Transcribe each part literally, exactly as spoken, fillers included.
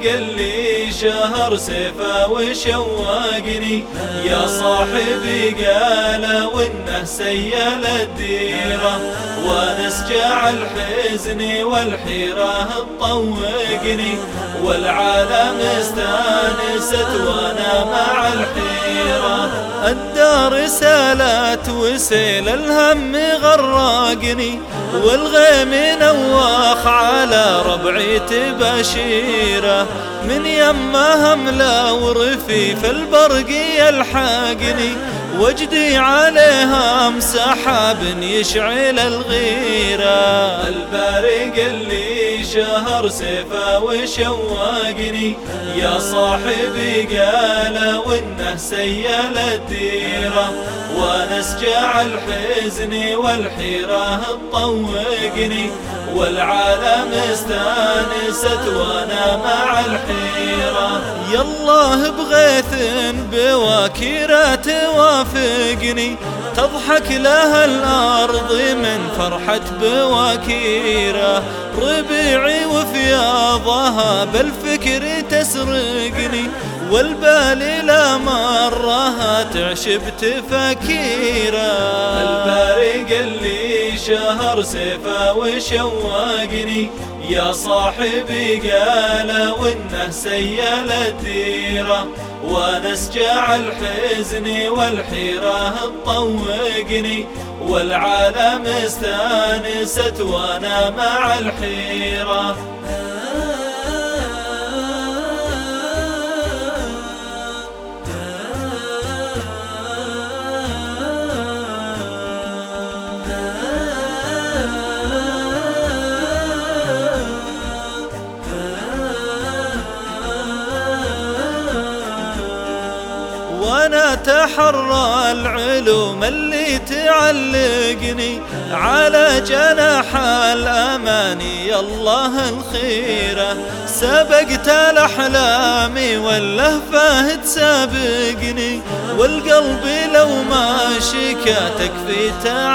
اللي شهر سيفه وشوقني، يا صاحبي قال وانه سيل الديره، ونسجع الحزن والحيره تطوقني، والعالم استانست وانا مع الحيره. الدار سالت وسيل الهم غرقني، والغيم نواخ على ربعي تبشيره، من يمه همله ورفيف البرق يلحقني، وجدي عليها مسحاب يشعل الغيره. البارق اللي شهر سيفه وشوقني، يا صاحبي قال وانه سيل الديره، ونسجع الحزن والحيره تطوقني، والعالم استانست وانا مع الحيره. يالله بغيث بواكيره توافقني، تضحك لها الارض من فرحة بواكيره، ربيعي وفياضها بالفكر تسرقني، والبال لا مرها تعشب تفكيره. البارق اللي شهر سيفه وشوقني، يا صاحبي قال وانه سيل الديره، ونسجع الحزن والحيره تطوقني، والعالم استانست وانا مع الحيره. وانا اتحرى العلوم اللي تعلقني، على جناح الاماني الله الخيره، سبقت الاحلام واللهفه تسابقني، والقلب لو ما شكا تكفي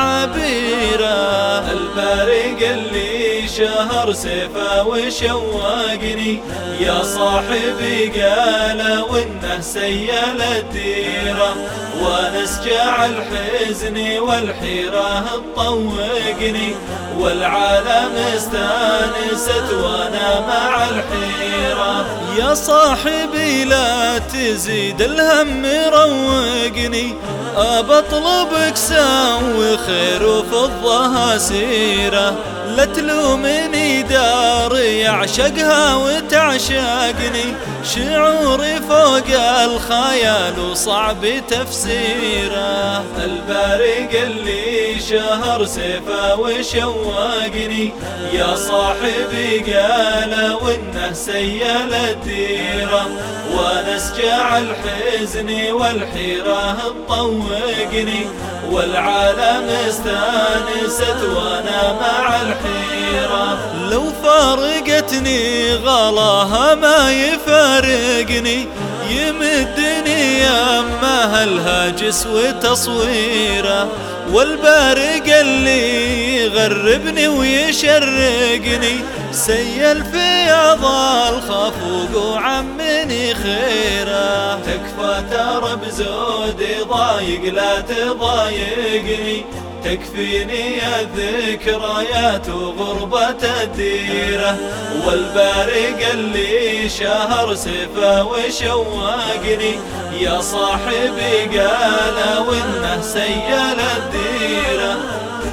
تعابيره. البارق اللي شهر سيفه وشوقني، يا صاحبي قال وانه سيل الديره، ونسجع الحزن والحيره تطوقني، والعالم استانست وانا مع الحيره. يا صاحبي لا تزيد الهم روقني، أبطلبك سوي خير وفضها سيره، لا تلومني داري يعشقها وتعشقني، شعوري فوق الخيال وصعب تفسيره. البارق اللي شهر سيفه وشوقني، يا صاحبي قال وانه سيل الديره، ونسجع الحزن والحيره تطوقني، والعالم استانست وانا مع الحيره. لو فارقتني غلاها ما يفارقني، يمدني يمها الهاجس وتصويره، والبارق اللي يغربني ويشرقني، سيل فياض الخفوق وعمني خيره. تكفى ترى بزودي ضايق لا تضايقني، تكفيني الذكريات وغربة الديرة، والبارق اللي شهر سيفه وشوقني، يا صاحبي قال وانه سيل الديرة.